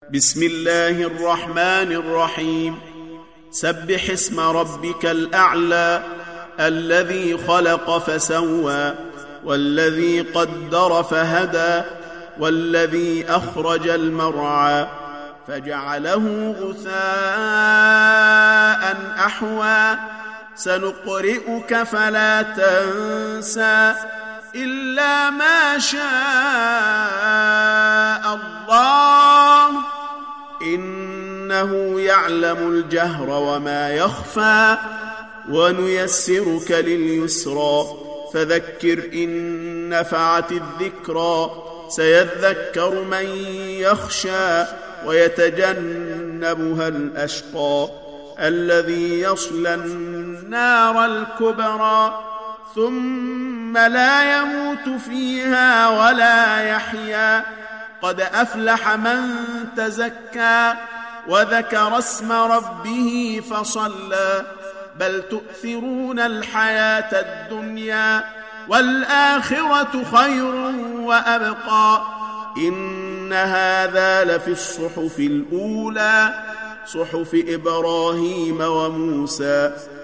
بسم الله الرحمن الرحيم. سبح اسم ربك الأعلى الذي خلق فسوى والذي قدر فهدى والذي أخرج المرعى فجعله غثاء أحوى سنقرئك فلا تنسى إلا ما شاء الله إنه يعلم الجهر وما يخفى ونيسرك لليسرى فذكر إن نفعت الذكرى سيذكر من يخشى ويتجنبها الأشقى الذي يصلى النار الكبرى ثم لا يموت فيها ولا يحيا قد أفلح من تزكى وذكر اسم ربه فصلى بل تؤثرون الحياة الدنيا والآخرة خير وأبقى إن هذا لفي الصحف الأولى صحف إبراهيم وموسى